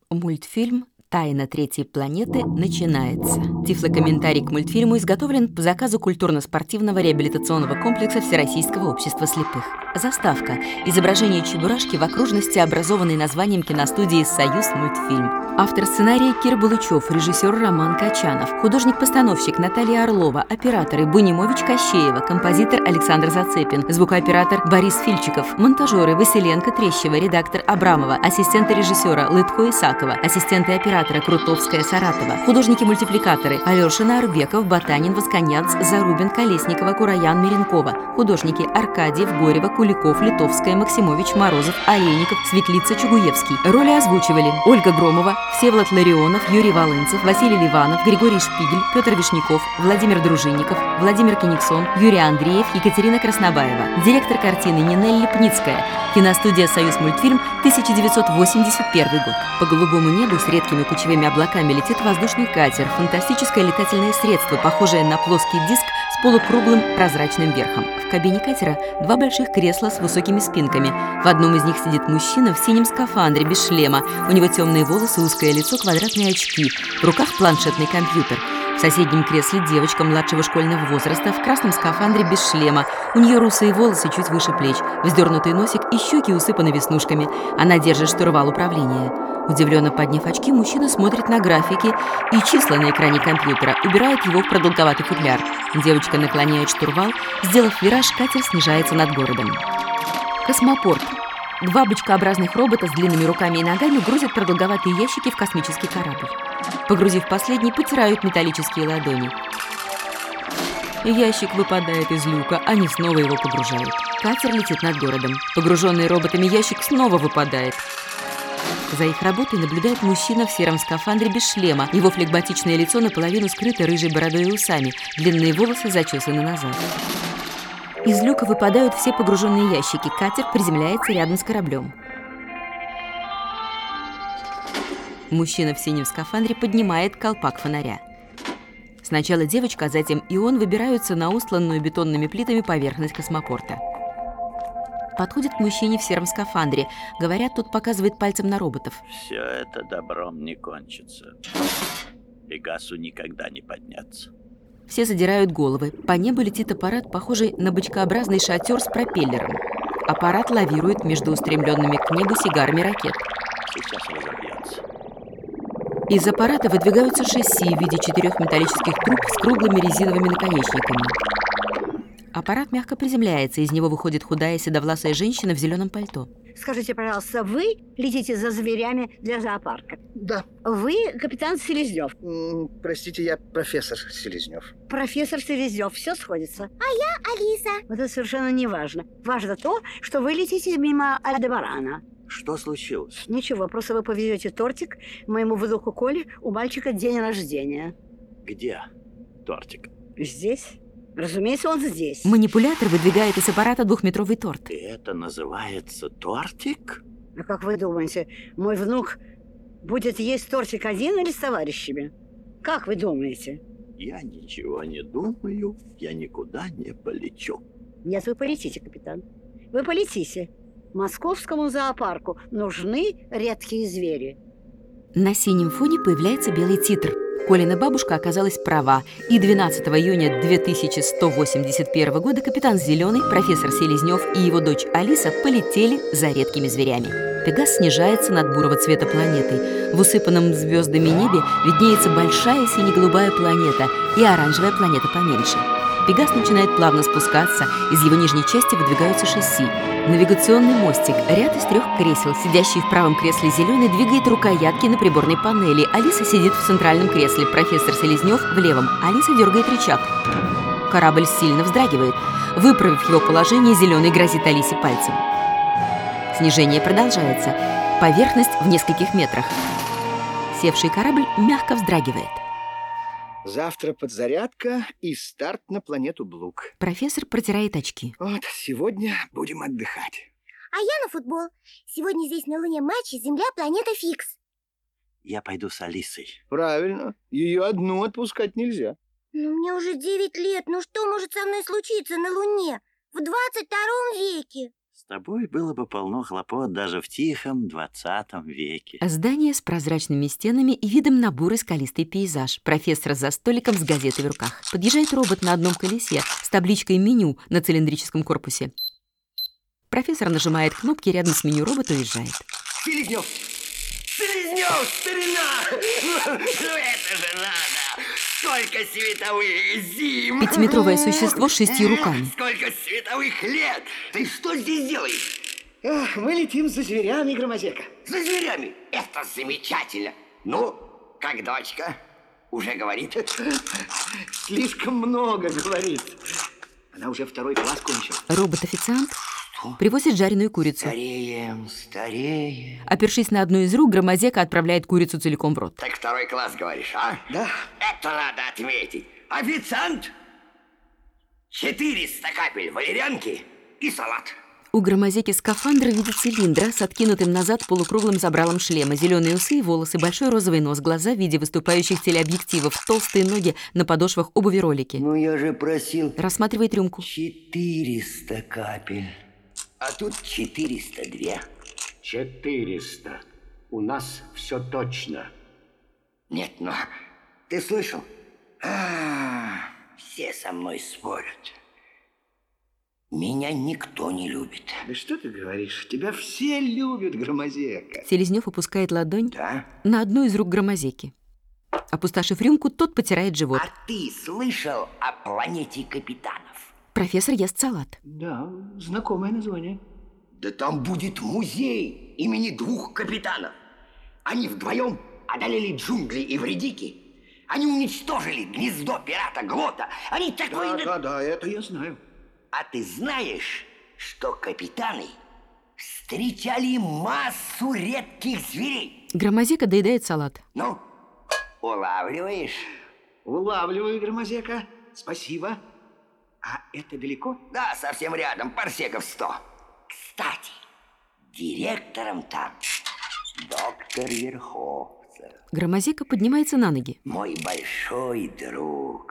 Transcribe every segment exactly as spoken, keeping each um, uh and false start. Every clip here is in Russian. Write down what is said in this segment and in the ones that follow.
Мультфильм «Тайна третьей планеты» начинается. Тифлокомментарий к мультфильму изготовлен по заказу культурно-спортивного реабилитационного комплекса Всероссийского общества слепых. Заставка. Изображение Чебурашки в окружности, образованной названием киностудии «Союз мультфильм». Автор сценария Кир Булычев, режиссер Роман Качанов, художник-постановщик Наталья Орлова, операторы Бунимович Кощеева, композитор Александр Зацепин, звукооператор Борис Фильчиков, монтажеры Василенко Трещева, редактор Абрамова, ассистенты режиссера Лытко Исакова, ассистенты оператора Крутовская Саратова, художники-мультипликаторы Алешина Арбеков, Батанин Восконяц, Зарубин Колесникова, Кураян Меренкова, художники Аркадьев, Горева, Куликов, Литовская, Максимович, Морозов, Олейников, Светлица, Чугуевский. Роли озвучивали Ольга Громова, Всеволод Ларионов, Юрий Волынцев, Василий Ливанов, Григорий Шпигель, Петр Вишняков, Владимир Дружинников, Владимир Кениксон, Юрий Андреев, Екатерина Краснобаева. Директор картины Нинель Липницкая. Киностудия «Союз мультфильм», тысяча девятьсот восемьдесят первый год. По голубому небу с редкими кучевыми облаками летит воздушный катер, фантастическое летательное средство, похожее на плоский диск с полукруглым прозрачным верхом. В кабине катера два больших кресла с высокими спинками. В одном из них сидит мужчина в синем скафандре без шлема. У него темные волосы, узкое лицо, квадратные очки. В руках планшетный компьютер. В соседнем кресле девочка младшего школьного возраста в красном скафандре без шлема. У нее русые волосы чуть выше плеч, вздернутый носик и щеки усыпаны веснушками. Она держит штурвал управления. Удивленно подняв очки, мужчина смотрит на графики и числа на экране компьютера, убирает его в продолговатый футляр. Девочка наклоняет штурвал, сделав вираж, катер снижается над городом. Космопорт. Два бычкообразных робота с длинными руками и ногами грузят продолговатые ящики в космический корабль. Погрузив последний, потирают металлические ладони. Ящик выпадает из люка, они снова его погружают. Катер летит над городом. Погруженный роботами ящик снова выпадает. За их работой наблюдает мужчина в сером скафандре без шлема. Его флегматичное лицо наполовину скрыто рыжей бородой и усами. Длинные волосы зачесаны назад. Из люка выпадают все погруженные ящики. Катер приземляется рядом с кораблем. Мужчина в синем скафандре поднимает колпак фонаря. Сначала девочка, а затем и он выбираются на устланную бетонными плитами поверхность космопорта. Подходит к мужчине в сером скафандре. Говорят, тот показывает пальцем на роботов. Все это добром не кончится. Пегасу никогда не подняться. Все задирают головы. По небу летит аппарат, похожий на бычкообразный шатер с пропеллером. Аппарат лавирует между устремленными к небу сигарами ракет. Сейчас разобьется. Из аппарата выдвигаются шасси в виде четырех металлических труб с круглыми резиновыми наконечниками. Аппарат мягко приземляется, из него выходит худая седовласая женщина в зеленом пальто. Скажите, пожалуйста, вы летите за зверями для зоопарка? Да. Вы капитан Селезнев? М, Простите, я профессор Селезнев. Профессор Селезнев, все сходится. А я Алиса. Вот это совершенно не важно. Важно то, что вы летите мимо Альдебарана. Что случилось? Ничего, просто вы повезете тортик моему внуку Коле, у мальчика день рождения. Где тортик? Здесь? Разумеется, он здесь. Манипулятор выдвигает из аппарата двухметровый торт. И это называется тортик? А как вы думаете, мой внук будет есть тортик один или с товарищами? Как вы думаете? Я ничего не думаю, я никуда не полечу. Нет, вы полетите, капитан. Вы полетите. Московскому зоопарку нужны редкие звери. На синем фоне появляется белый титр. Колина бабушка оказалась права, и двенадцатого июня две тысячи сто восемьдесят первого года капитан Зеленый, профессор Селезнев и его дочь Алиса полетели за редкими зверями. Пегас снижается над бурого цвета планетой. В усыпанном звездами небе виднеется большая сине-голубая планета и оранжевая планета поменьше. Пегас начинает плавно спускаться, из его нижней части выдвигаются шасси. Навигационный мостик, ряд из трех кресел. Сидящий в правом кресле Зеленый двигает рукоятки на приборной панели. Алиса сидит в центральном кресле, профессор Селезнев в левом. Алиса дергает рычаг. Корабль сильно вздрагивает. Выправив его положение, Зеленый грозит Алисе пальцем. Снижение продолжается. Поверхность в нескольких метрах. Севший корабль мягко вздрагивает. Завтра подзарядка и старт на планету Блук. Профессор протирает очки. Вот, сегодня будем отдыхать. А я на футбол. Сегодня здесь на Луне матч Земля-планета Фикс. Я пойду с Алисой. Правильно. Ее одну отпускать нельзя. Ну, мне уже девять лет. Ну что может со мной случиться на Луне в двадцать втором веке? С тобой было бы полно хлопот даже в тихом двадцатом веке. Здание с прозрачными стенами и видом на бурый скалистый пейзаж. Профессор за столиком с газетой в руках. Подъезжает робот на одном колесе с табличкой «Меню» на цилиндрическом корпусе. Профессор нажимает кнопки, рядом с меню робот уезжает. Селезнев! Селезнев, старина! Ну это же надо! Сколько световых зим! Пятиметровое существо с шестью руками. Сколько световых лет! Ты что здесь делаешь? Ах, мы летим за зверями, Громозека. За зверями! Это замечательно! Ну, как дочка? Уже говорит? Слишком много говорит. Она уже второй класс кончила. Робот-официант привозит жареную курицу. Стареем, стареем. Опершись на одну из рук, Громозека отправляет курицу целиком в рот. Так второй класс, говоришь, а? Да. Это надо отметить. Официант! четыреста капель валерьянки и салат. У Громозеки скафандр в виде цилиндра с откинутым назад полукруглым забралом шлема, зеленые усы и волосы, большой розовый нос, глаза в виде выступающих телеобъективов, толстые ноги на подошвах обуви ролики. Ну я же просил Рассматривает рюмку. четыреста капель, а тут четыреста два. Четыреста. У нас все точно. Нет, ну, ты слышал? А, все со мной спорят. Меня никто не любит. Да что ты говоришь? Тебя все любят, Громозека. Селезнев опускает ладонь Да? на одну из рук Громозеки. Опустошив рюмку, тот потирает живот. А ты слышал о планете капитанов? Профессор ест салат. Да, знакомое название. Да там будет музей имени двух капитанов. Они вдвоем одолели джунгли и вредики. Они уничтожили гнездо пирата Глота. Они такой... Да, да, да, это я знаю. А ты знаешь, что капитаны встречали массу редких зверей? Громозека доедает салат. Ну, улавливаешь? Улавливаю, Громозека. Спасибо. А это далеко? Да, совсем рядом, парсеков сто. Кстати, директором там доктор Верховцев. Громозека поднимается на ноги. Мой большой друг.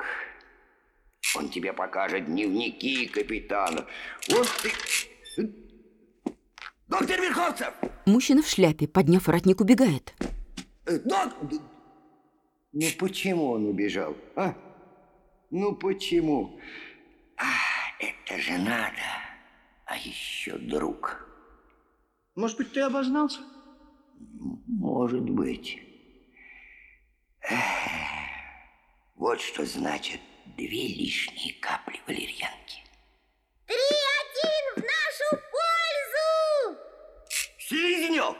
Он тебе покажет дневники капитана. Вот ты... Доктор Верховцев! Мужчина в шляпе, подняв воротник, убегает. Док... Ну почему он убежал, а? Ну почему? А, это же надо. А еще друг. Может быть, ты обознался? Может быть. Эх, вот что значит две лишние капли валерьянки. Три-один в нашу пользу! Селезнев!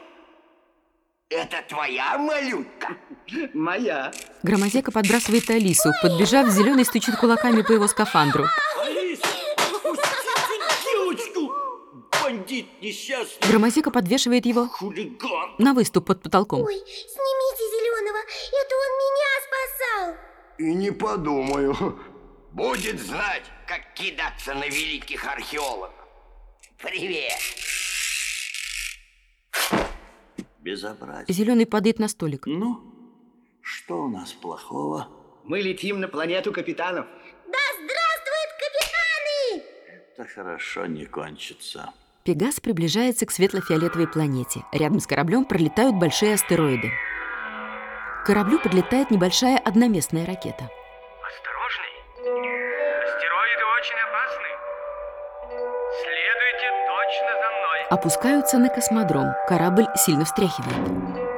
Это твоя малютка? Моя. Громозека подбрасывает Алису. Подбежав, зеленый стучит кулаками по его скафандру. Алиса, пустите девочку! Бандит несчастный! Громозека подвешивает его Хулиган! на выступ под потолком. Ой, снимите зеленого, это он меня спасал. И не подумаю. Будет знать, как кидаться на великих археологов. Привет. Безобразие. Зеленый падает на столик. Ну, что у нас плохого? Мы летим на планету капитанов. Да здравствуют капитаны! Это хорошо не кончится. Пегас приближается к светло-фиолетовой планете. Рядом с кораблем пролетают большие астероиды. К кораблю подлетает небольшая одноместная ракета. Осторожней. Астероиды очень опасны. Следуйте точно за мной. Опускаются на космодром. Корабль сильно встряхивает.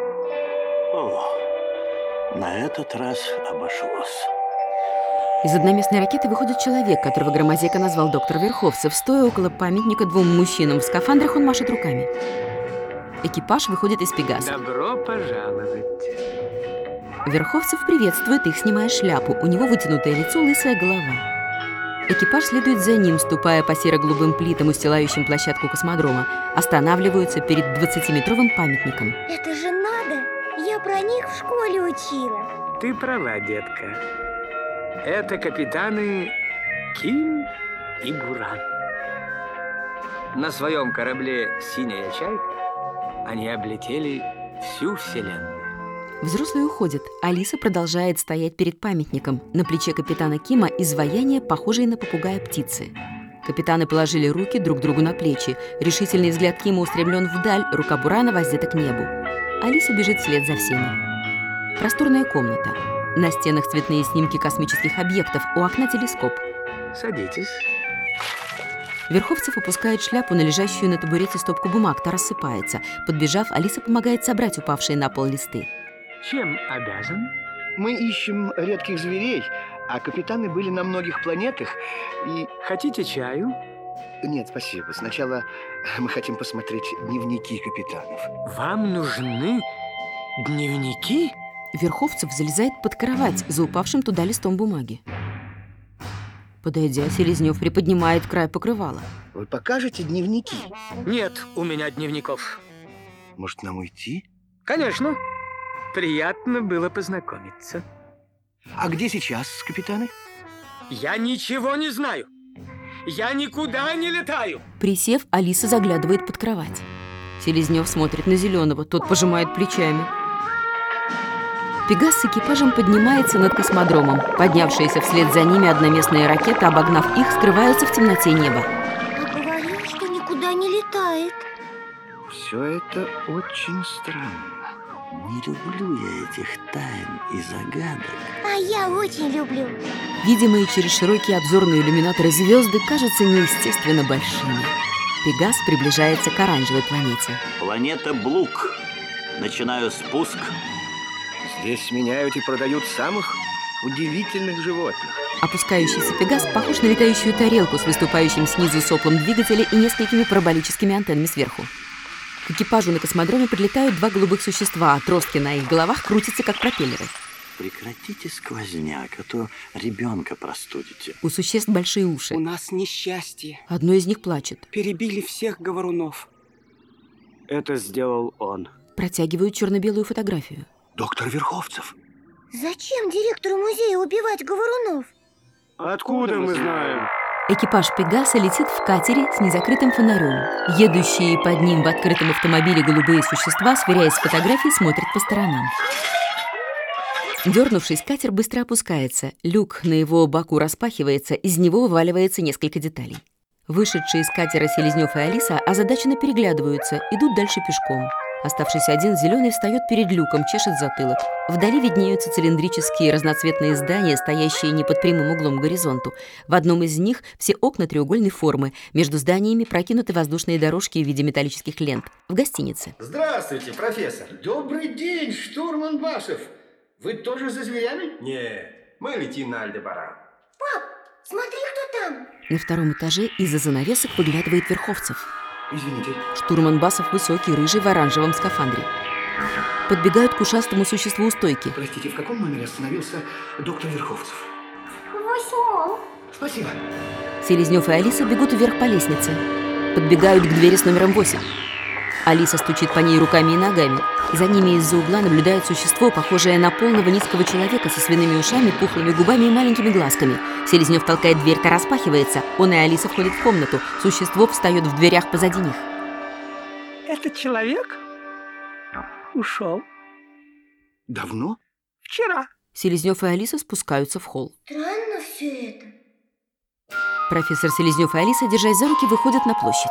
О, на этот раз обошлось. Из одноместной ракеты выходит человек, которого Громозека назвал доктор Верховцев. Стоя около памятника двум мужчинам в скафандрах, он машет руками. Экипаж выходит из Пегаса. Добро пожаловать. Верховцев приветствует их, снимая шляпу. У него вытянутое лицо, лысая голова. Экипаж следует за ним, ступая по серо-голубым плитам, устилающим площадку космодрома. Останавливаются перед двадцатиметровым памятником. Это же надо! Я про них в школе учила. Ты права, детка. Это капитаны Ким и Буран. На своем корабле «Синяя чайка» они облетели всю Вселенную. Взрослые уходят. Алиса продолжает стоять перед памятником. На плече капитана Кима изваяние, похожее на попугая птицы. Капитаны положили руки друг другу на плечи. Решительный взгляд Кима устремлен вдаль, рука Бурана воздета к небу. Алиса бежит вслед за всеми. Просторная комната. На стенах цветные снимки космических объектов, у окна телескоп. Садитесь. Верховцев опускает шляпу на лежащую на табурете стопку бумаг, та рассыпается. Подбежав, Алиса помогает собрать упавшие на пол листы. Чем обязан? Мы ищем редких зверей, а капитаны были на многих планетах и... Хотите чаю? Нет, спасибо. Сначала мы хотим посмотреть дневники капитанов. Вам нужны дневники? Верховцев залезает под кровать за упавшим туда листом бумаги. Подойдя, Селезнев приподнимает край покрывала. Вы покажете дневники? Нет у меня дневников. Может, нам уйти? Конечно. Приятно было познакомиться. А где сейчас капитаны? Я ничего не знаю. Я никуда не летаю. Присев, Алиса заглядывает под кровать. Селезнев смотрит на Зеленого, тот пожимает плечами. Пегас с экипажем поднимается над космодромом. Поднявшиеся вслед за ними одноместные ракеты, обогнав их, скрываются в темноте неба. А говорил, что никуда не летает. Все это очень странно. Не люблю я этих тайн и загадок. А я очень люблю. Видимые через широкие обзорные иллюминаторы звезды кажутся неестественно большими. Пегас приближается к оранжевой планете. Планета Блук. Начинаю спуск. Здесь меняют и продают самых удивительных животных. Опускающийся Пегас похож на летающую тарелку с выступающим снизу соплом двигателя и несколькими параболическими антеннами сверху. К экипажу на космодроме подлетают два голубых существа, отростки на их головах крутятся, как пропеллеры. Прекратите сквозняк, а то ребенка простудите. У существ большие уши. У нас несчастье. Одно из них плачет. Перебили всех говорунов. Это сделал он. Протягивают черно-белую фотографию. Доктор Верховцев. Зачем директору музея убивать говорунов? Откуда мы знаем? Экипаж Пегаса летит в катере с незакрытым фонарем. Едущие под ним в открытом автомобиле голубые существа, сверяясь с фотографией, смотрят по сторонам. Дернувшись, катер быстро опускается. Люк на его боку распахивается, из него вываливается несколько деталей. Вышедшие из катера Селезнев и Алиса озадаченно переглядываются, идут дальше пешком. Оставшийся один, Зеленый, встает перед люком, чешет затылок. Вдали виднеются цилиндрические разноцветные здания, стоящие не под прямым углом к горизонту. В одном из них все окна треугольной формы. Между зданиями прокинуты воздушные дорожки в виде металлических лент. В гостинице. Здравствуйте, профессор. Добрый день, штурман Басов. Вы тоже за зверями? Нет, мы летим на Альдебаран. Пап, смотри, кто там. На втором этаже из-за занавесок выглядывает Верховцев. Извините. Штурман Басов высокий, рыжий, в оранжевом скафандре. Подбегают к ушастому существу у стойки. Простите, в каком номере остановился доктор Верховцев? В восьмом. Спасибо. Селезнев и Алиса бегут вверх по лестнице. Подбегают к двери с номером восемь. Алиса стучит по ней руками и ногами. За ними из-за угла наблюдает существо, похожее на полного низкого человека со свиными ушами, пухлыми губами и маленькими глазками. Селезнев толкает дверь, та распахивается. Он и Алиса входят в комнату. Существо встает в дверях позади них. Этот человек ушел Давно? вчера. Селезнев и Алиса спускаются в холл. Странно все это. Профессор Селезнев и Алиса, держась за руки, выходят на площадь.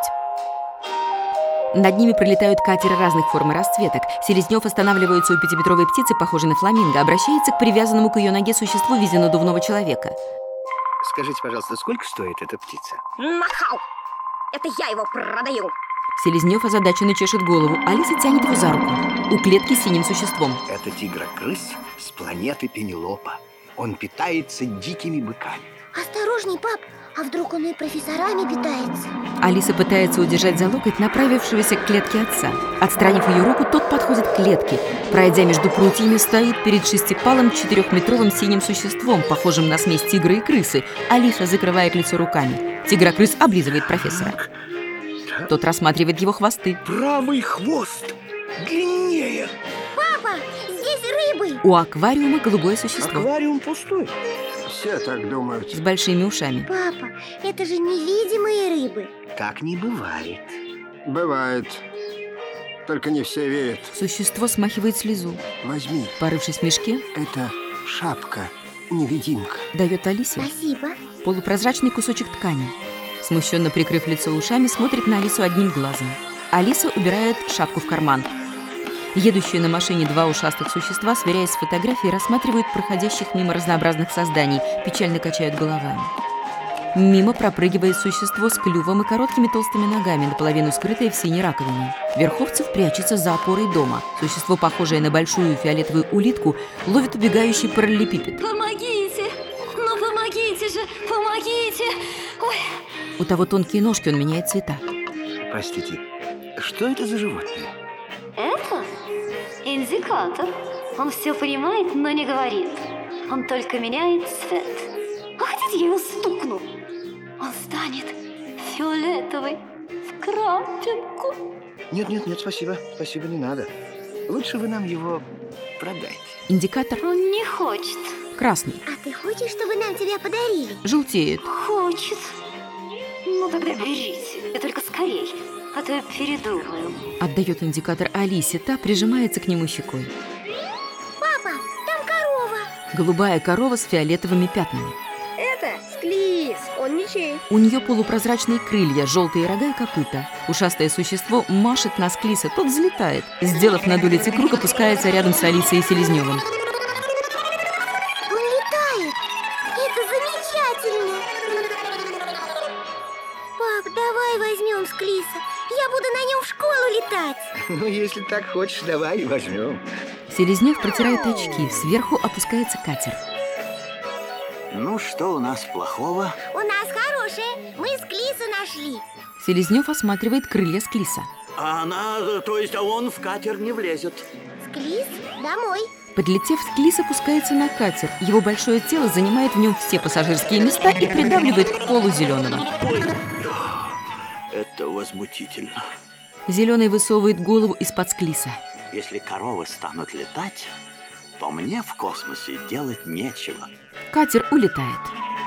Над ними пролетают катеры разных форм и расцветок. Селезнев останавливается у пятиметровой птицы, похожей на фламинго, обращается к привязанному к ее ноге существу в виде надувного человека. Скажите, пожалуйста, сколько стоит эта птица? Нахал! Это я его продаю. Селезнев озадаченно чешет голову. Алиса тянет его за руку. У клетки с синим существом. Это тигрокрыс с планеты Пенелопа. Он питается дикими быками. Осторожней, пап, а вдруг он и профессорами питается? Алиса пытается удержать за локоть направившегося к клетке отца. Отстранив ее руку, тот подходит к клетке. Пройдя между прутьями, стоит перед шестипалым четырехметровым синим существом, похожим на смесь тигра и крысы. Алиса закрывает лицо руками. Тигрокрыс облизывает профессора. Тот рассматривает его хвосты. Правый хвост длиннее. Папа, здесь рыбы. У аквариума голубое существо. Аквариум пустой. Все так думают. С большими ушами. Папа, это же невидимые рыбы. Так не бывает. Бывает. Только не все верят. Существо смахивает слезу. Возьми, Порывшись в мешке, это шапка, невидимка. дает Алисе Спасибо. полупрозрачный кусочек ткани. Смущенно прикрыв лицо ушами, смотрит на Алису одним глазом. Алиса убирает шапку в карман. Едущие на машине два ушастых существа, сверяясь с фотографией, рассматривают проходящих мимо разнообразных созданий, печально качают головами. Мимо пропрыгивает существо с клювом и короткими толстыми ногами, наполовину скрытое в синей раковине. Верховцев прячется за опорой дома. Существо, похожее на большую фиолетовую улитку, ловит убегающий параллелепипед. Помогите! Ну помогите же! Помогите! Ой. У того тонкие ножки, он меняет цвета. Простите, что это за животное? Это индикатор. Он все понимает, но не говорит. Он только меняет цвет. А хотите, я его стукну? Он станет фиолетовый в крапинку. Нет, нет, нет, спасибо. Спасибо, не надо. Лучше вы нам его продайте. Индикатор Он не хочет. красный. А ты хочешь, чтобы нам тебя подарили? Желтеет. Хочет. Ну тогда берите. И только скорей, а то я передумаю. Отдает индикатор Алисе, та прижимается к нему щекой. Папа, там корова. Голубая корова с фиолетовыми пятнами. Это Склиз, он ничей. У нее полупрозрачные крылья, желтые рога и копыта. Ушастое существо машет на Склиза, тот взлетает. Сделав над улицей круг, опускается рядом с Алисой и Селезневым. Он летает. Это замечательно. Пап, давай возьмем Склиза. Я буду на нем в школу летать. Ну, если так хочешь, давай возьмем. Селезнев протирает очки, сверху опускается катер. Ну, что у нас плохого? У нас хорошее. Мы Склиза нашли. Селезнев осматривает крылья Склиза. А она, то есть, а он в катер не влезет. Склиз, домой. Подлетев, Склиз опускается на катер. Его большое тело занимает в нем все пассажирские места и придавливает к полу Зеленого. Это возмутительно. Зеленый высовывает голову из-под Склиза. Если коровы станут летать, то мне в космосе делать нечего. Катер улетает.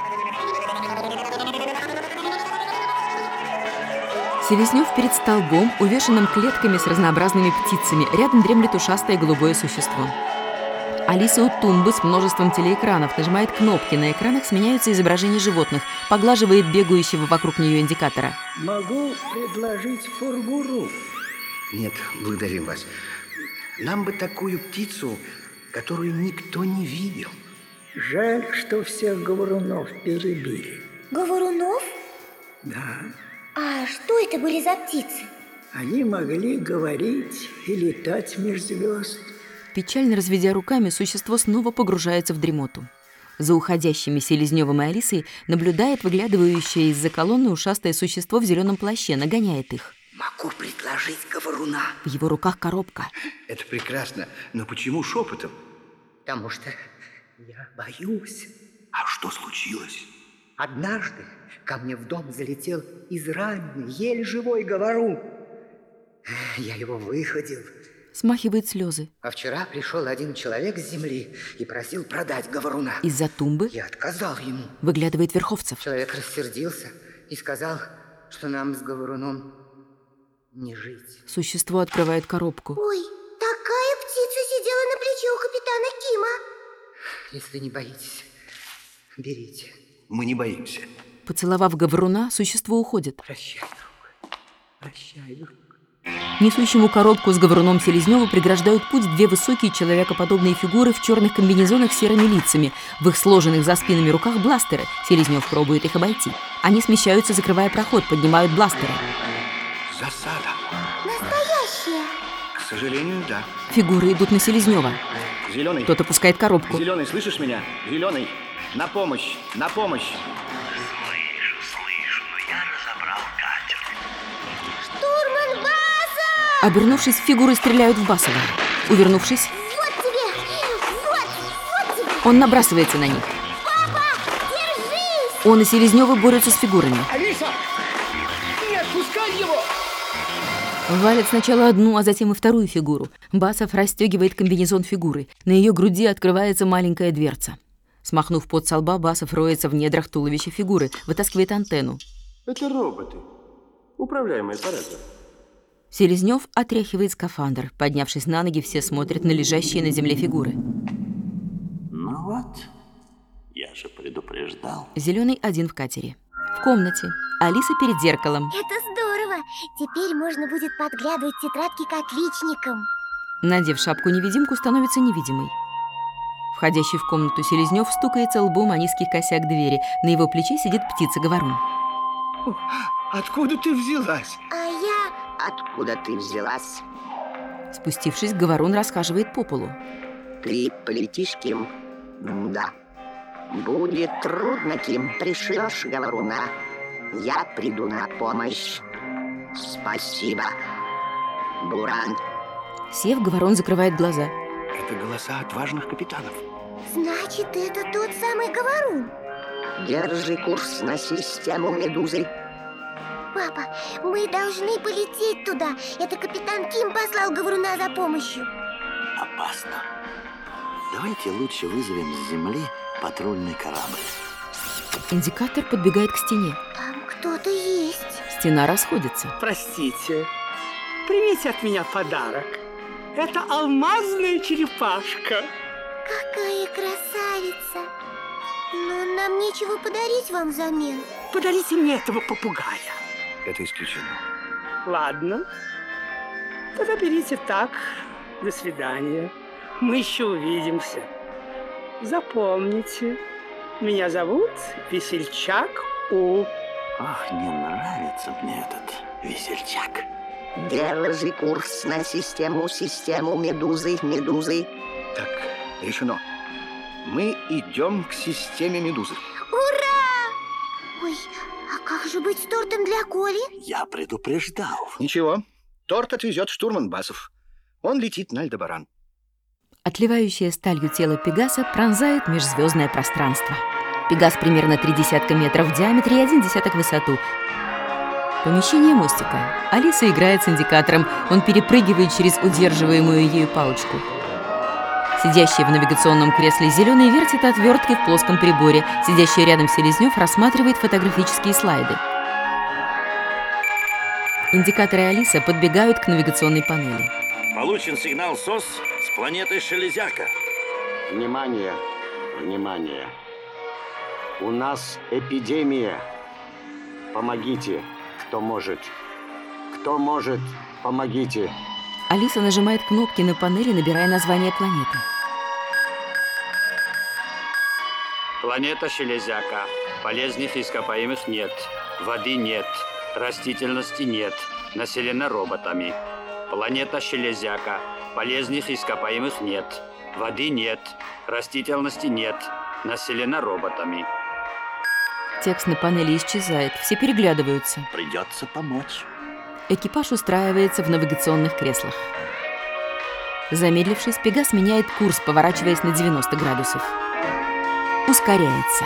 Селезнев перед столбом, увешанным клетками с разнообразными птицами. Рядом дремлет ушастое голубое существо. Алиса у тумбы с множеством телеэкранов нажимает кнопки. На экранах сменяются изображения животных. Поглаживает бегающего вокруг нее индикатора. Могу предложить фургуру. Нет, благодарим вас. Нам бы такую птицу, которую никто не видел. Жаль, что всех говорунов перебили. Говорунов? Да, А что это были за птицы? они могли говорить и летать меж звезд. Печально разведя руками, существо снова погружается в дремоту. За уходящими Селезневым и Алисой наблюдает выглядывающее из-за колонны ушастое существо в зеленом плаще, нагоняет их. Могу предложить говоруна. В его руках коробка. Это прекрасно, но почему шепотом? Потому что я боюсь. А что случилось? Однажды ко мне в дом залетел израненный, еле живой говорун. Я его выходил. Смахивает слезы. А вчера пришел один человек с земли и просил продать говоруна. Из-за тумбы Я отказал ему. выглядывает Верховцев. Человек рассердился и сказал, что нам с говоруном не жить. Существо открывает коробку. Ой, такая птица сидела на плече у капитана Кима. Если не боитесь, берите. Мы не боимся. Поцеловав говоруна, существо уходит. Прощай, друг. Прощай, друг. Несущему коробку с говоруном Селезневу преграждают путь две высокие человекоподобные фигуры в черных комбинезонах с серыми лицами. В их сложенных за спинами руках бластеры. Селезнев пробует их обойти. Они смещаются, закрывая проход, поднимают бластеры. Засада. Настоящая. К сожалению, да. Фигуры идут на Селезнева. Зеленый. Тот опускает коробку. Зеленый, слышишь меня? Зеленый. На помощь, на помощь. Слышу, слышу, но я разобрал катер. Штурман Басов! Обернувшись, фигуры стреляют в Басова. Увернувшись, Вот тебе! Вот! Вот тебе! он набрасывается на них. Папа, держись! Он и Селезнёвы борются с фигурами. Алиса! Не отпускай его! Валят сначала одну, а затем и вторую фигуру. Басов расстегивает комбинезон фигуры. На ее груди открывается маленькая дверца. Смахнув пот со лба, Басов роется в недрах туловища фигуры, вытаскивает антенну. Это роботы, управляемые аппараты. Селезнев отряхивает скафандр. Поднявшись на ноги, все смотрят на лежащие на земле фигуры. Ну вот, я же предупреждал. Зеленый один в катере. В комнате. Алиса перед зеркалом. Это здорово! Теперь можно будет подглядывать тетрадки к отличникам. Надев шапку-невидимку, становится невидимой. Входящий в комнату Селезнёв стукается лбом о низкий косяк двери. На его плече сидит птица-говорун. Откуда ты взялась? А я... Откуда ты взялась? Спустившись, говорун расхаживает по полу. Ты полетишь, Ким? Да. Будет трудно, Ким. Пришлешь говоруна. Я приду на помощь. Спасибо, Буран. Сев, говорун закрывает глаза. Это голоса отважных капитанов. Значит, это тот самый говорун. Держи курс на систему Медузы. Папа, мы должны полететь туда. Это капитан Ким послал говоруна за помощью. Опасно. Давайте лучше вызовем с земли патрульный корабль. Индикатор подбегает к стене. Там кто-то есть. Стена расходится. Простите, примите от меня подарок. Это алмазная черепашка. Какая красавица. Но нам нечего подарить вам взамен. Подарите мне этого попугая. Это исключено. Ладно. Тогда берите так. До свидания. Мы еще увидимся. Запомните, меня зовут Весельчак У. Ах, не нравится мне этот весельчак. Держи курс на систему, систему Медузы, Медузы. Так, решено. Мы идем к системе Медузы. Ура! Ой, а как же быть с тортом для Коли? Я предупреждал. Ничего, торт отвезет штурман Басов. Он летит на Альдебаран. Отливающее сталью тело Пегаса пронзает межзвездное пространство. Пегас примерно три десятка метров в диаметре и один десяток в высоту. Помещение мостика. Алиса играет с индикатором. Он перепрыгивает через удерживаемую ею палочку. Сидящий в навигационном кресле зеленый вертит отверткой в плоском приборе. Сидящий рядом Селезнёв рассматривает фотографические слайды. Индикаторы Алиса подбегают к навигационной панели. Получен сигнал СОС с планеты Шелезяка. Внимание, внимание. У нас эпидемия. Помогите, кто может. Кто может, помогите. Алиса нажимает кнопки на панели, набирая название планеты. Планета Шелезяка. Полезных ископаемых нет. Воды нет. Растительности нет. Населена роботами. Планета Шелезяка. Полезных ископаемых нет. Воды нет. Растительности нет. Населена роботами. Текст на панели исчезает. Все переглядываются. Придется помочь. Экипаж устраивается в навигационных креслах. Замедлившись, Пегас меняет курс, поворачиваясь на девяносто градусов. Ускоряется.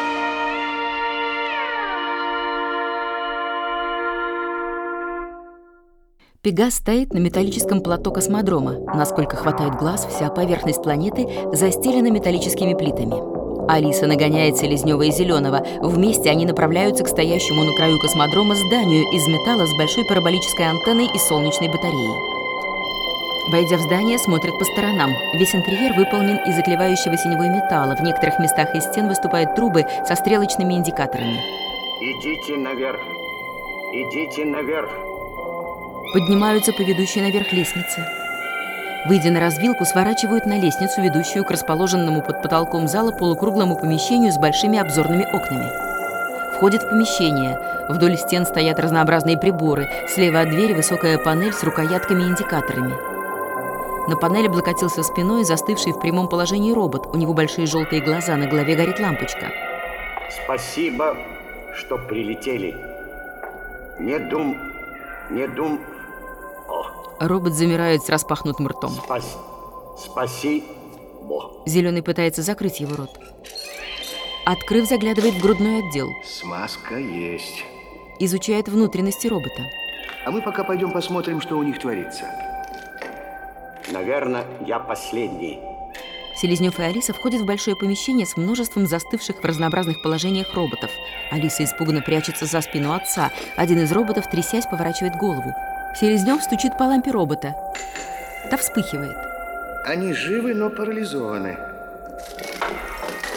Пегас стоит на металлическом плато космодрома. Насколько хватает глаз, вся поверхность планеты застелена металлическими плитами. Алиса нагоняет Селезнёва и Зеленого. Вместе они направляются к стоящему на краю космодрома зданию из металла с большой параболической антенной и солнечной батареей. Войдя в здание, смотрят по сторонам. Весь интерьер выполнен из отливающего синевой металла. В некоторых местах из стен выступают трубы со стрелочными индикаторами. Идите наверх. Идите наверх. Поднимаются по ведущей наверх лестнице. Выйдя на развилку, сворачивают на лестницу, ведущую к расположенному под потолком зала полукруглому помещению с большими обзорными окнами. Входят в помещение. Вдоль стен стоят разнообразные приборы. Слева от двери высокая панель с рукоятками и индикаторами. На панели облокотился спиной застывший в прямом положении робот. У него большие желтые глаза, на голове горит лампочка. Спасибо, что прилетели. Не дум, не дум. Робот замирает с распахнутым ртом. Спас... Спасибо. Зеленый пытается закрыть его рот. Открыв, заглядывает в грудной отдел. Смазка есть. Изучает внутренности робота. А мы пока пойдем посмотрим, что у них творится. Наверное, я последний. Селезнёв и Алиса входят в большое помещение с множеством застывших в разнообразных положениях роботов. Алиса испуганно прячется за спину отца. Один из роботов, трясясь, поворачивает голову. Селезнёв стучит по лампе робота. Та вспыхивает. Они живы, но парализованы.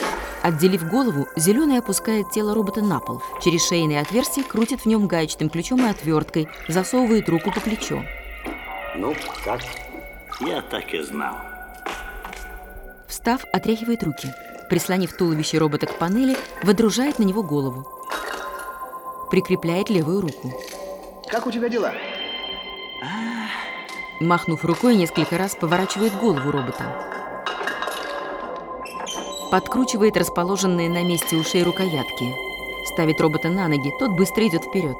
Отделив голову, Зеленый опускает тело робота на пол. Через шейное отверстие крутит в нем гаечным ключом и отверткой, засовывает руку по плечо. Ну, как? Я так и знал. Встав, отряхивает руки. Прислонив туловище робота к панели, водружает на него голову. Прикрепляет левую руку. Как у тебя дела? Махнув рукой, несколько раз поворачивает голову робота. Подкручивает расположенные на месте ушей рукоятки. Ставит робота на ноги, тот быстро идет вперед.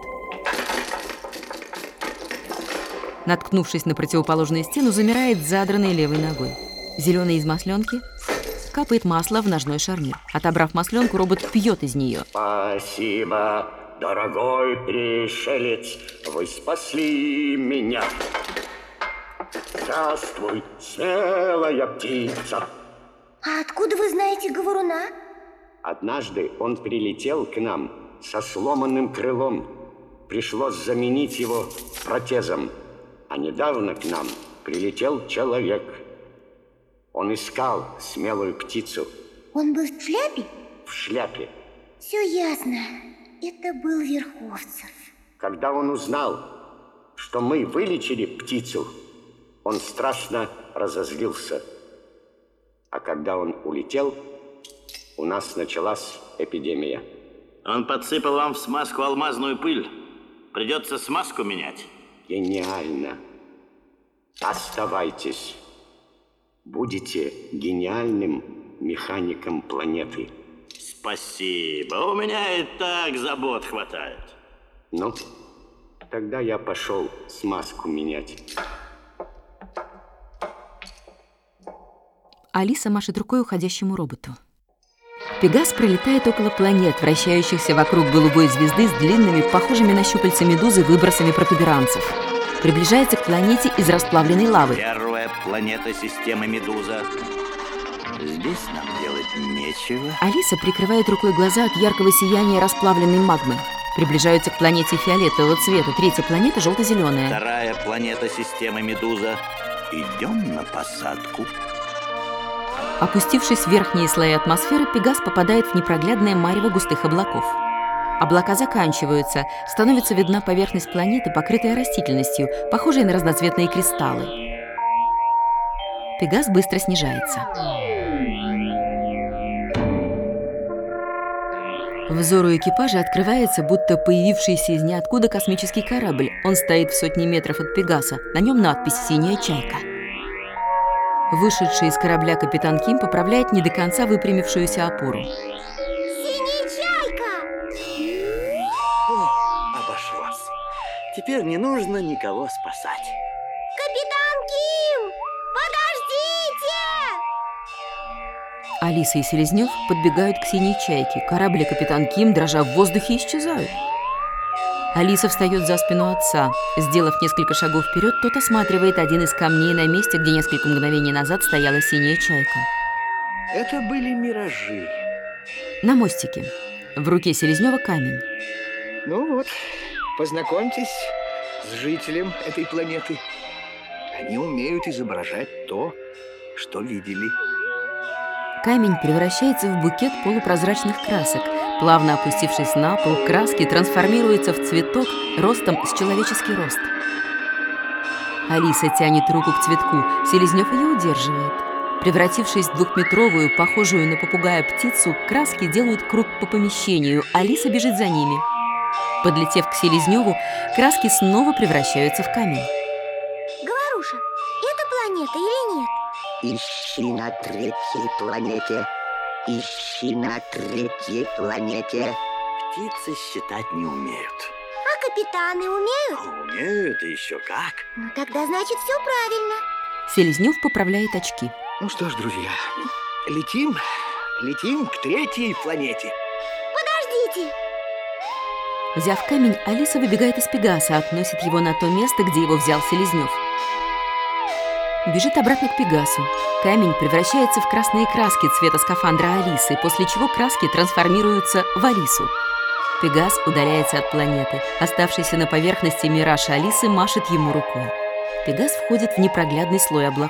Наткнувшись на противоположную стену, замирает задранной левой ногой. Зеленый из масленки капает масло в ножной шарнир. Отобрав масленку, робот пьет из нее. Спасибо, дорогой пришелец, вы спасли меня. Здравствуй, смелая птица. А откуда вы знаете говоруна? Однажды он прилетел к нам со сломанным крылом. Пришлось заменить его протезом. А недавно к нам прилетел человек. Он искал смелую птицу. Он был в шляпе? В шляпе. Все ясно. Это был Верховцев. Когда он узнал, что мы вылечили птицу, он страшно разозлился. А когда он улетел, у нас началась эпидемия. Он подсыпал вам в смазку алмазную пыль. Придется смазку менять. Гениально. Оставайтесь. Будете гениальным механиком планеты. Спасибо. У меня и так забот хватает. Ну, тогда я пошел смазку менять. Алиса машет рукой уходящему роботу. Пегас пролетает около планет, вращающихся вокруг голубой звезды с длинными, похожими на щупальца медузы, выбросами протуберанцев. Приближается к планете из расплавленной лавы. Первая планета системы Медуза. Здесь нам делать нечего. Алиса прикрывает рукой глаза от яркого сияния расплавленной магмы. Приближаются к планете фиолетового цвета. Третья планета желто-зеленая. Вторая планета системы Медуза. Идем на посадку. Опустившись в верхние слои атмосферы, Пегас попадает в непроглядное марево густых облаков. Облака заканчиваются, становится видна поверхность планеты, покрытая растительностью, похожей на разноцветные кристаллы. Пегас быстро снижается. Взору экипажа открывается, будто появившийся из ниоткуда космический корабль. Он стоит в сотне метров от Пегаса. На нем надпись «Синяя чайка». Вышедший из корабля капитан Ким поправляет не до конца выпрямившуюся опору. Синяя чайка! О, обошлось. Теперь не нужно никого спасать. Капитан Ким! Подождите! Алиса и Селезнев подбегают к синей чайке. Корабль и капитан Ким, дрожа в воздухе, исчезают. Алиса встает за спину отца. Сделав несколько шагов вперед, тот осматривает один из камней на месте, где несколько мгновений назад стояла синяя чайка. Это были миражи. На мостике. В руке Селезнева камень. Ну вот, познакомьтесь с жителем этой планеты. Они умеют изображать то, что видели. Камень превращается в букет полупрозрачных красок. Плавно опустившись на пол, краски трансформируются в цветок ростом с человеческий рост. Алиса тянет руку к цветку, Селезнев ее удерживает. Превратившись в двухметровую, похожую на попугая птицу, краски делают круг по помещению, Алиса бежит за ними. Подлетев к Селезневу, краски снова превращаются в камень. Говоруша, это планета или нет? Ищи на третьей планете. Ищи на третьей планете. Птицы считать не умеют. А капитаны умеют? Умеют, и еще как. Ну тогда значит все правильно. Селезнев поправляет очки. Ну что ж, друзья, летим, летим к третьей планете. Подождите! Взяв камень, Алиса выбегает из Пегаса, относит его на то место, где его взял Селезнев. Бежит обратно к Пегасу. Камень превращается в красные краски цвета скафандра Алисы, после чего краски трансформируются в Алису. Пегас удаляется от планеты. Оставшийся на поверхности мираж Алисы машет ему рукой. Пегас входит в непроглядный слой облаков.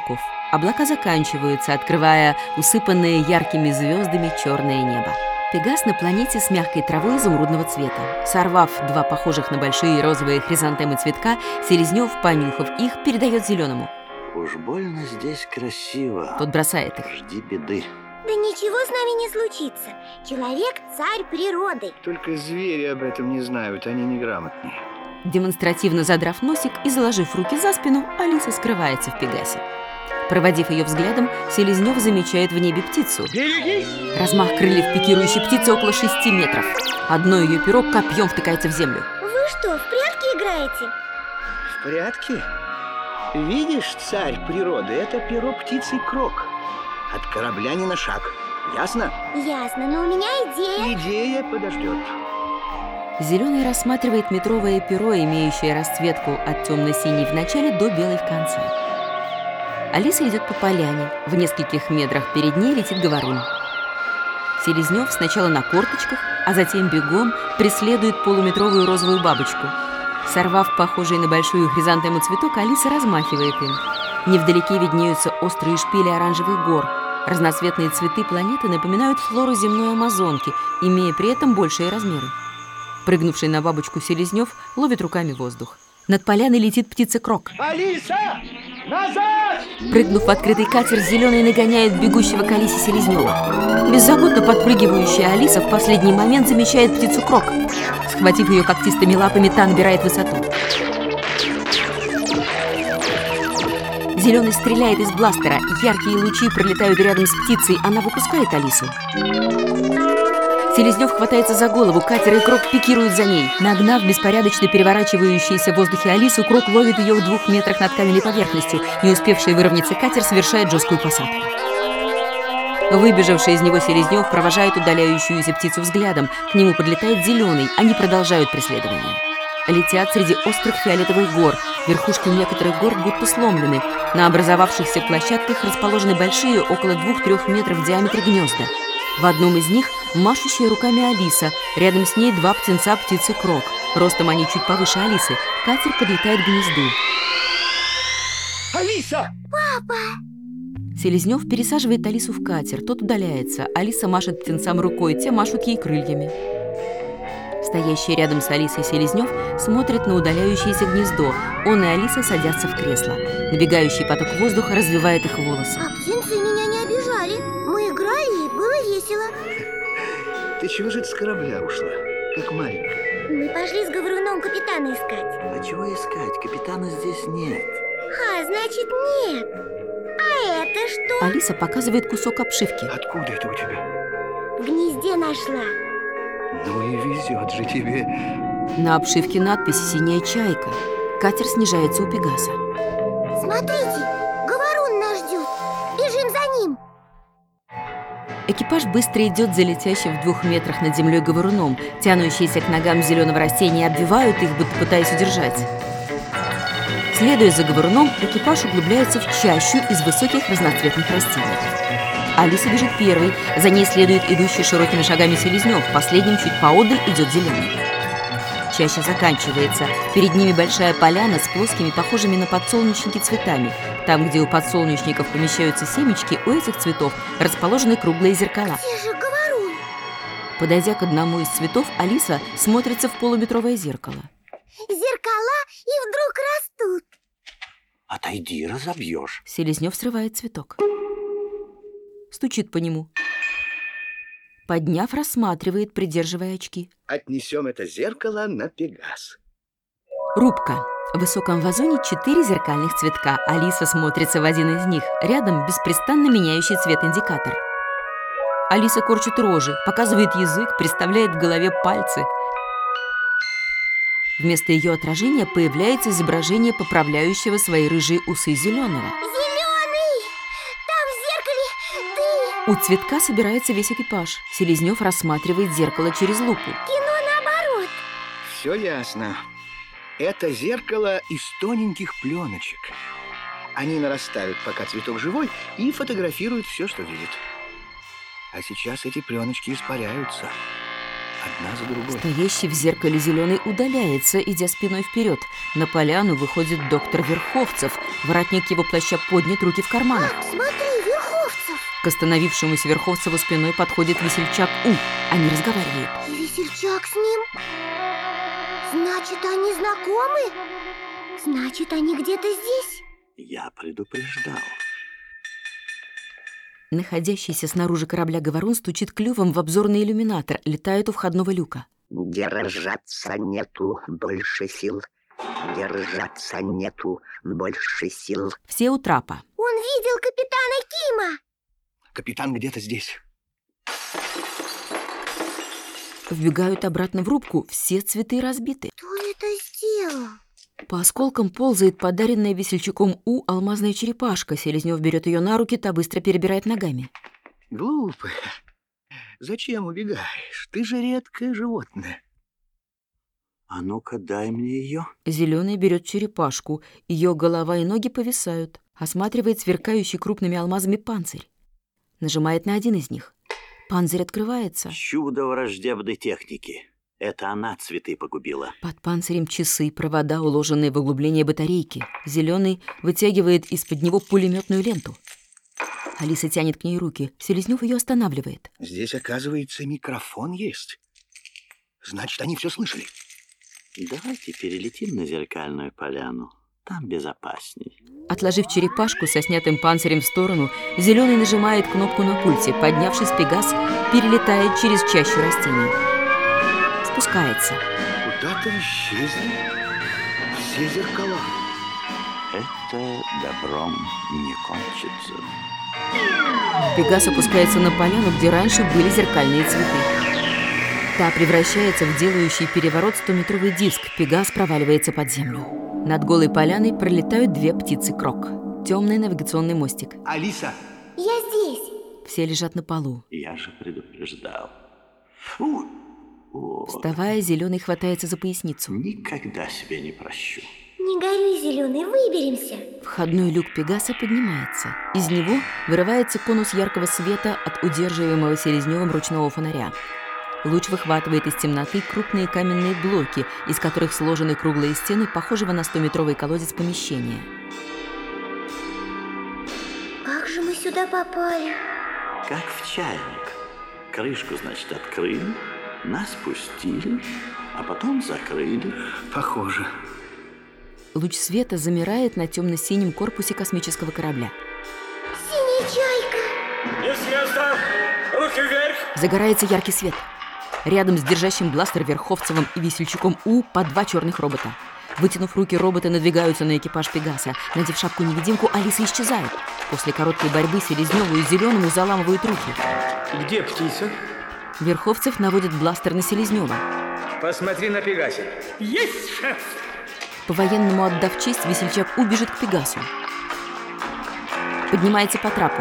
Облака заканчиваются, открывая усыпанное яркими звездами черное небо. Пегас на планете с мягкой травой изумрудного цвета. Сорвав два похожих на большие розовые хризантемы цветка, Селезнев, понюхав их, передает Зеленому. Уж больно здесь красиво. Тот бросает их. Жди беды. Да ничего с нами не случится. Человек – царь природы. Только звери об этом не знают, они неграмотные. Демонстративно задрав носик и заложив руки за спину, Алиса скрывается в Пегасе. Проводив ее взглядом, Селезнев замечает в небе птицу. Берегись! Размах крыльев пикирующей птицы около шести метров. Одно ее перо копьем втыкается в землю. Вы что, в прятки играете? В порядке? Видишь, царь природы, это перо птицы крок. От корабля не на шаг. Ясно? Ясно, но у меня идея. Идея подождет. Зеленый рассматривает метровое перо, имеющее расцветку от темно-синей в начале до белой в конце. Алиса идет по поляне. В нескольких метрах перед ней летит говорун. Селезнев сначала на корточках, а затем бегом преследует полуметровую розовую бабочку. Сорвав похожий на большую хризантему цветок, Алиса размахивает им. Невдалеке виднеются острые шпили оранжевых гор. Разноцветные цветы планеты напоминают флору земной Амазонки, имея при этом большие размеры. Прыгнувший на бабочку Селезнев ловит руками воздух. Над поляной летит птица-крок. Алиса! Назад! Прыгнув в открытый катер, Зеленый нагоняет бегущего к Алисе Селезнева. Беззаботно подпрыгивающая Алиса в последний момент замечает птицу-крок. Схватив ее когтистыми лапами, та набирает высоту. Зеленый стреляет из бластера. Яркие лучи пролетают рядом с птицей. Она выпускает Алису. Селезнев хватается за голову, катер и крок пикируют за ней. Нагнав беспорядочно переворачивающуюся в воздухе Алису, крок ловит ее в двух метрах над каменной поверхностью. Не успевший выровняться катер совершает жесткую посадку. Выбежавший из него Селезнев провожает удаляющуюся птицу взглядом. К нему подлетает Зеленый. Они продолжают преследование. Летят среди острых фиолетовых гор. Верхушки некоторых гор будто сломлены. На образовавшихся площадках расположены большие, около двух-трех метров в диаметре гнезда. В одном из них машущая руками Алиса. Рядом с ней два птенца птицы крок. Ростом они чуть повыше Алисы. Катер подлетает к гнезду. Алиса! Папа! Селезнев пересаживает Алису в катер. Тот удаляется. Алиса машет птенцам рукой, те машут ей крыльями. Стоящий рядом с Алисой Селезнев смотрит на удаляющееся гнездо. Он и Алиса садятся в кресло. Набегающий поток воздуха развивает их волосы. А птенцы меня не обижали. Мы играли, и было весело. Ты чего же ты с корабля ушла, как маленькая? Мы пошли с говоруном капитана искать. А чего искать? Капитана здесь нет. А, значит, нет. А это что? Алиса показывает кусок обшивки. Откуда это у тебя? В гнезде нашла. Ну и везет же тебе. На обшивке надпись «Синяя чайка». Катер снижается у Пегаса. Смотрите, говорун нас ждет. Бежим за ним. Экипаж быстро идет за летящим в двух метрах над землей говоруном. Тянущиеся к ногам зеленого растения обвивают их, будто пытаясь удержать. Следуя за говоруном, экипаж углубляется в чащу из высоких разноцветных растений. Алиса бежит первой, за ней следует идущий широкими шагами Селезнев, последним чуть поодаль идет Зеленый. Чаща заканчивается. Перед ними большая поляна с плоскими, похожими на подсолнечники цветами. Там, где у подсолнечников помещаются семечки, у этих цветов расположены круглые зеркала. Где же говорун? Подойдя к одному из цветов, Алиса смотрится в полуметровое зеркало. Зеркала и вдруг растут. Отойди, разобьешь. Селезнев срывает цветок. Стучит по нему. Подняв, рассматривает, придерживая очки. Отнесем это зеркало на Пегас. Рубка. В высоком вазоне четыре зеркальных цветка. Алиса смотрится в один из них. Рядом беспрестанно меняющий цвет индикатор. Алиса корчит рожи, показывает язык, представляет в голове пальцы. Вместо ее отражения появляется изображение поправляющего свои рыжие усы Зеленого. Зеленый! Там в зеркале ты! У цветка собирается весь экипаж. Селезнев рассматривает зеркало через лупу. Кино наоборот. Все ясно. Это зеркало из тоненьких пленочек. Они нарастают, пока цветок живой, и фотографируют все, что видят. А сейчас эти пленочки испаряются. одна за другой. Стоящий в зеркале зеленый удаляется, идя спиной вперед. На поляну выходит доктор Верховцев. Воротник его плаща поднят, руки в карманах. Пап, смотри, Верховцев! К остановившемуся Верховцеву спиной подходит весельчак У. Они разговаривают. И весельчак с ним? Значит, они знакомы? Значит, они где-то здесь? Я предупреждал. Находящийся снаружи корабля Говорун стучит клювом в обзорный иллюминатор, летает у входного люка. Держаться нету больше сил. Держаться нету больше сил. Все у трапа. Он видел капитана Кима. Капитан где-то здесь. Вбегают обратно в рубку, все цветы разбиты. Кто это сделал? По осколкам ползает подаренная весельчаком У алмазная черепашка. Селезнёв берет ее на руки, та быстро перебирает ногами. Глупая. Зачем убегаешь? Ты же редкое животное. А ну-ка, дай мне ее. Зеленый берет черепашку. Ее голова и ноги повисают. Осматривает сверкающий крупными алмазами панцирь. Нажимает на один из них. Панцирь открывается. Чудо враждебной техники. Это она цветы погубила. Под панцирем часы, провода, уложенные в углубление батарейки. Зеленый вытягивает из-под него пулеметную ленту. Алиса тянет к ней руки. Селезнёв ее останавливает. Здесь, оказывается, микрофон есть. Значит, они все слышали. Давайте перелетим на зеркальную поляну. Там безопасней. Отложив черепашку со снятым панцирем в сторону, Зеленый нажимает кнопку на пульте. Поднявшись, Пегас перелетает через чащу растений. Спускается. Куда-то исчезли все зеркала. Это добром не кончится. Пегас опускается на поляну, где раньше были зеркальные цветы. Та превращается в делающий переворот стометровый диск. Пегас проваливается под землю. Над голой поляной пролетают две птицы Крок. Темный навигационный мостик. Алиса! Я здесь. Все лежат на полу. Я же предупреждал. У, о, Вставая, Зеленый хватается за поясницу. Никогда себе не прощу. Не горюй, Зеленый, выберемся. Входной люк Пегаса поднимается. Из него вырывается конус яркого света от удерживаемого Селезнёвым ручного фонаря. Луч выхватывает из темноты крупные каменные блоки, из которых сложены круглые стены, похожего на стометровый колодец помещения. Как же мы сюда попали? Как в чайник. Крышку, значит, открыли, нас пустили, а потом закрыли. Похоже. Луч света замирает на темно-синем корпусе космического корабля. Синяя чайка! Не с места! Руки вверх! Загорается яркий свет. Рядом с держащим бластер Верховцевым и весельчаком У по два черных робота. Вытянув руки, роботы надвигаются на экипаж Пегаса. Надев шапку-невидимку, Алиса исчезает. После короткой борьбы Селезнёву и Зеленому заламывают руки. Где птица? Верховцев наводит бластер на Селезнёва. Посмотри на Пегасе. Есть, шеф! По-военному отдав честь, весельчак У бежит к Пегасу. Поднимается по трапу.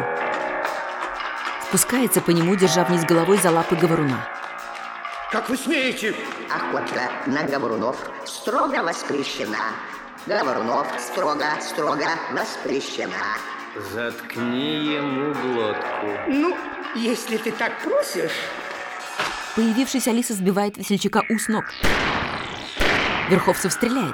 Спускается по нему, держа вниз головой за лапы Говоруна. Как вы смеете? Охота на говорунов строго воспрещена. Говорунов строго, строго воспрещена. Заткни ему глотку. Ну, если ты так просишь. Появившись, Алиса сбивает весельчака У с ног. Верховцев стреляет.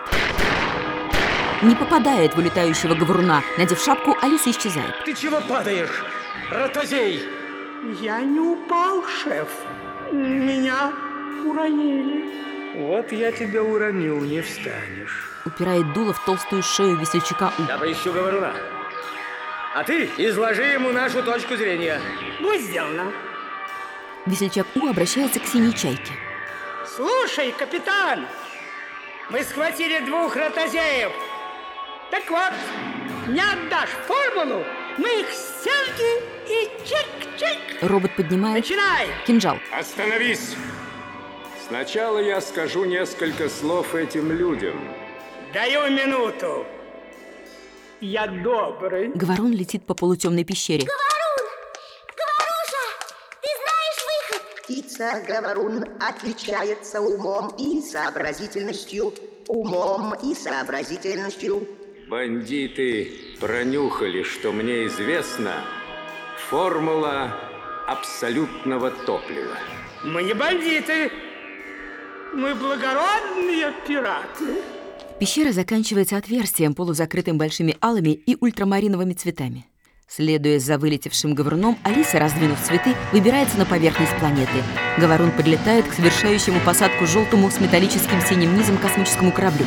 Не попадает в улетающего Говоруна. Надев шапку, Алиса исчезает. Ты чего падаешь, ротозей? Я не упал, шеф. Меня уронили. Вот я тебя уронил, не встанешь. Упирает дуло в толстую шею весельчака У. Я поищу Говоруна. А ты изложи ему нашу точку зрения. Будет сделано. Весельчак У обращается к синей чайке. Слушай, капитан, мы схватили двух ротозеев. Так вот, не отдашь формулу, мы их стенки и чик-чик. Робот поднимает Начинай. кинжал. Остановись! Сначала я скажу несколько слов этим людям. Даю минуту. Я добрый. Говорун летит по полутемной пещере. Говорун! Говоруша! Ты знаешь выход? Птица Говорун отличается умом и сообразительностью. Умом и сообразительностью. Бандиты пронюхали, что мне известно, формула абсолютного топлива. Мы не бандиты, Мы благородные пираты. Пещера заканчивается отверстием, полузакрытым большими алыми и ультрамариновыми цветами. Следуя за вылетевшим говоруном, Алиса, раздвинув цветы, выбирается на поверхность планеты. Говорун подлетает к совершающему посадку желтому с металлическим синим низом космическому кораблю.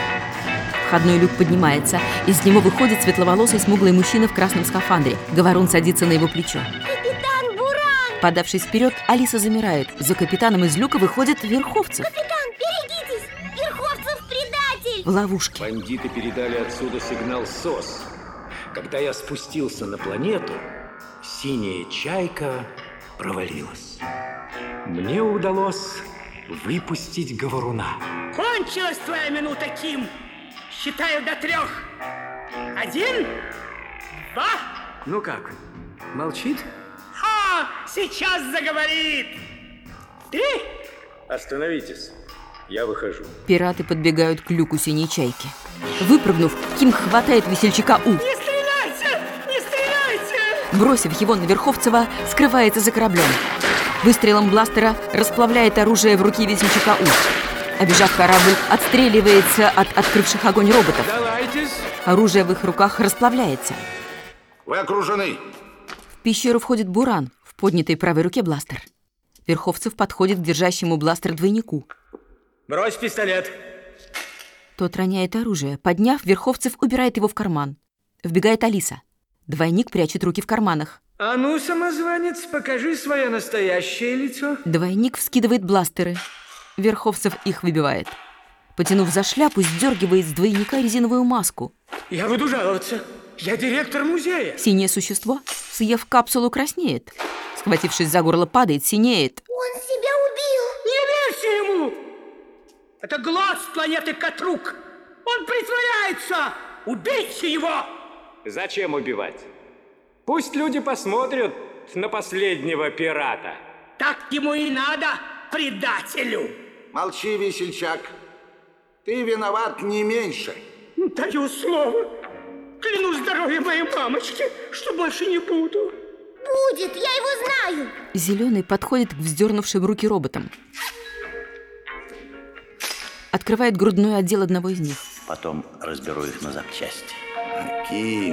Входной люк поднимается. Из него выходит светловолосый смуглый мужчина в красном скафандре. Говорун садится на его плечо. Капитан Буран! Подавшись вперед, Алиса замирает. За капитаном из люка выходит Верховцев. Капитан, берегитесь! Верховцев предатель! В ловушке. Бандиты передали отсюда сигнал СОС. Когда я спустился на планету, синяя чайка провалилась. Мне удалось выпустить говоруна. Кончилась твоя минута, Ким. Считаю до трех. Один, два. Ну как, молчит? Ха! Сейчас заговорит. Три. Остановитесь, я выхожу. Пираты подбегают к люку синей чайки. Выпрыгнув, Ким хватает весельчака У. Не стреляйте! Не стреляйте! Бросив его на Верховцева, скрывается за кораблем. Выстрелом бластера расплавляет оружие в руке весельчака У. Обежав корабль, отстреливается от открывших огонь роботов. Давайтесь. Оружие в их руках расплавляется. Вы окружены. В пещеру входит Буран, в поднятой правой руке бластер. Верховцев подходит к держащему бластер двойнику. Брось пистолет. Тот роняет оружие. Подняв, Верховцев убирает его в карман. Вбегает Алиса. Двойник прячет руки в карманах. А ну, самозванец, покажи свое настоящее лицо. Двойник вскидывает бластеры. Верховцев их выбивает. Потянув за шляпу, сдергивает с двойника резиновую маску. Я буду жаловаться. Я директор музея. Синее существо, съев капсулу, краснеет. Схватившись за горло, падает, синеет. Он себя убил. Не верьте ему. Это Глот с планеты Катрук. Он притворяется. Убейте его. Зачем убивать? Пусть люди посмотрят на последнего пирата. Так ему и надо, предателю. Молчи, весельчак. Ты виноват не меньше. Даю слово. Клянусь здоровьем моей мамочки, что больше не буду. Будет, я его знаю. Зеленый подходит к вздернувшим руки роботам. Открывает грудной отдел одного из них. Потом разберу их на запчасти. Ким.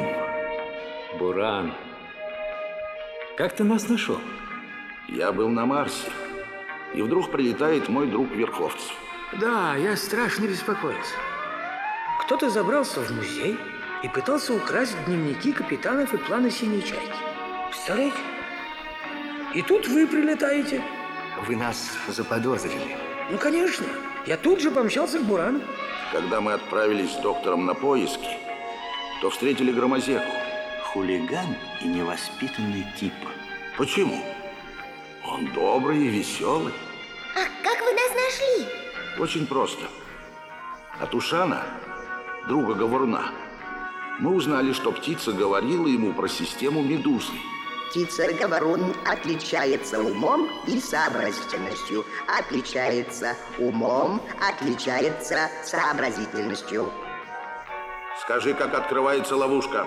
Буран, как ты нас нашел? Я был на Марсе. И вдруг прилетает мой друг Верховцев. Да, я страшно беспокоился. Кто-то забрался в музей и пытался украсть дневники капитанов и планы синей чайки. Представляете? И тут вы прилетаете. Вы нас заподозрили? Ну, конечно. Я тут же помчался к Бурану. Когда мы отправились с доктором на поиски, то встретили Громозеку. Хулиган и невоспитанный тип. Почему? Он добрый и веселый. А как вы нас нашли? Очень просто. От Ушана, друга говоруна, мы узнали, что птица говорила ему про систему Медузы. Птица-говорун отличается умом и сообразительностью. Отличается умом, отличается сообразительностью. Скажи, как открывается ловушка.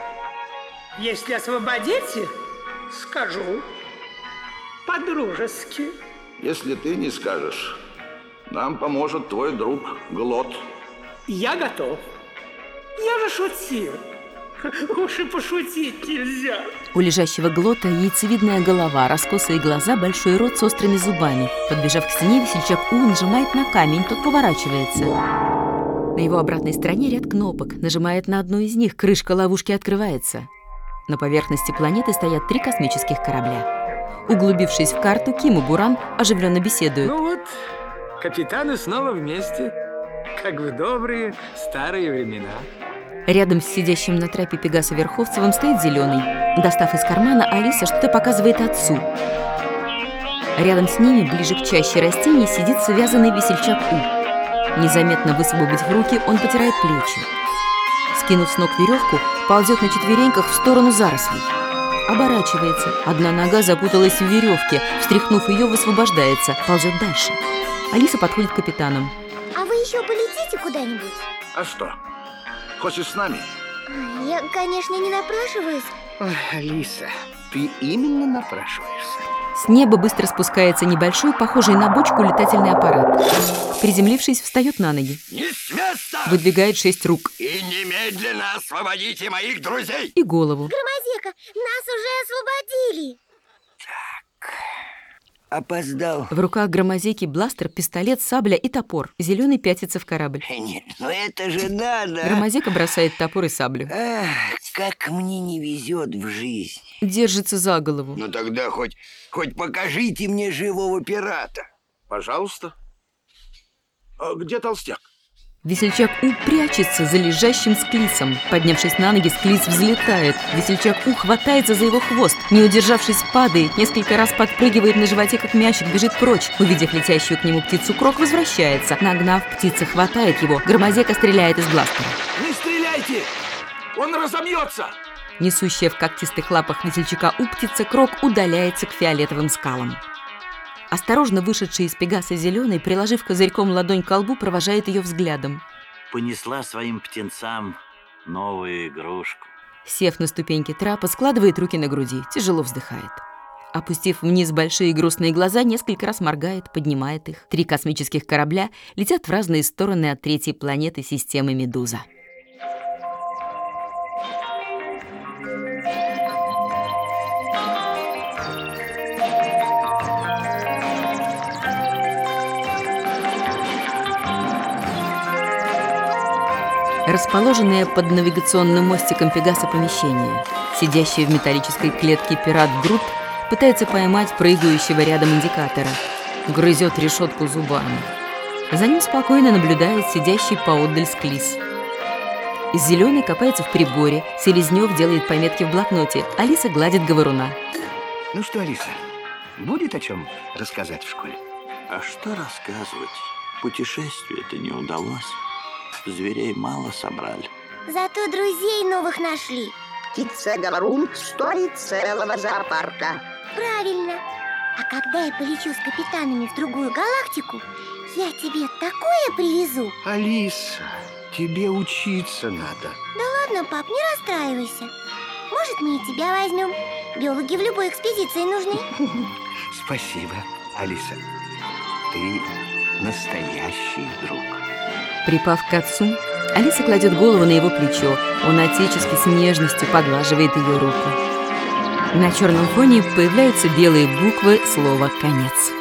Если освободите, скажу. По-дружески. Если ты не скажешь, нам поможет твой друг Глот. Я готов. Я же шутил. Уж и пошутить нельзя. У лежащего Глота яйцевидная голова, раскосые глаза, большой рот с острыми зубами. Подбежав к стене, весельчак У нажимает на камень, тот поворачивается. На его обратной стороне ряд кнопок. Нажимает на одну из них, крышка ловушки открывается. На поверхности планеты стоят три космических корабля. Углубившись в карту, Ким и Буран оживленно беседуют. Ну вот, капитаны снова вместе, как в добрые старые времена. Рядом с сидящим на трапе Пегаса Верховцевым стоит Зеленый. Достав из кармана, Алиса что-то показывает отцу. Рядом с ними, ближе к чаще растений, сидит связанный весельчак У. Незаметно высвободив руки, он потирает плечи. Скинув с ног веревку, ползет на четвереньках в сторону зарослей. Оборачивается. Одна нога запуталась в веревке. Встряхнув ее, высвобождается. Ползет дальше. Алиса подходит к капитанам. А вы еще полетите куда-нибудь? А что? Хочешь с нами? Я, конечно, не напрашиваюсь. Ой, Алиса, ты именно напрашиваешься. С неба быстро спускается небольшой, похожий на бочку, летательный аппарат. Приземлившись, встает на ноги. Не с места! Выдвигает шесть рук. И немедленно освободите моих друзей! И голову. Громозека, нас уже освободили! Опоздал. В руках Громозеки бластер, пистолет, сабля и топор. Зеленый пятится в корабль. Нет, ну это же надо. Громозека бросает топор и саблю. Ах, как мне не везет в жизни. Держится за голову. Ну тогда хоть, хоть покажите мне живого пирата. Пожалуйста. А где толстяк? Весельчак У прячется за лежащим Склисом. Поднявшись на ноги, Склис взлетает. Весельчак У хватается за его хвост. Не удержавшись, падает. Несколько раз подпрыгивает на животе, как мячик, бежит прочь. Увидев летящую к нему птицу, Крок возвращается. Нагнав, птица хватает его. Громозека стреляет из бластера. Не стреляйте! Он разомьется! Несущая в когтистых лапах весельчака У птица Крок удаляется к фиолетовым скалам. Осторожно вышедший из Пегаса Зеленый, приложив козырьком ладонь к колбу, провожает ее взглядом. Понесла своим птенцам новую игрушку. Сев на ступеньки трапа, складывает руки на груди, тяжело вздыхает. Опустив вниз большие грустные глаза, несколько раз моргает, поднимает их. Три космических корабля летят в разные стороны от третьей планеты системы Медуза. Расположенное под навигационным мостиком Пегаса помещение. Сидящий в металлической клетке пират Грут пытается поймать прыгающего рядом индикатора. Грызет решетку зубами. За ним спокойно наблюдает сидящий поотдаль Склис. Зеленый копается в приборе, Селезнев делает пометки в блокноте, Алиса гладит говоруна. Ну что, Алиса, будет о чем рассказать в школе? А что рассказывать? Путешествие-то не удалось. Зверей мало собрали. Зато друзей новых нашли. Птица-говорун стоит целого зоопарка. Правильно. А когда я полечу с капитанами в другую галактику, я тебе такое привезу. Алиса, тебе учиться надо. Да ладно, пап, не расстраивайся. Может, мы и тебя возьмем. Биологи в любой экспедиции нужны. Спасибо, Алиса. Ты настоящий друг. Припав к отцу, Алиса кладет голову на его плечо. Он отечески с нежностью поглаживает ее руку. На черном фоне появляются белые буквы слова «Конец».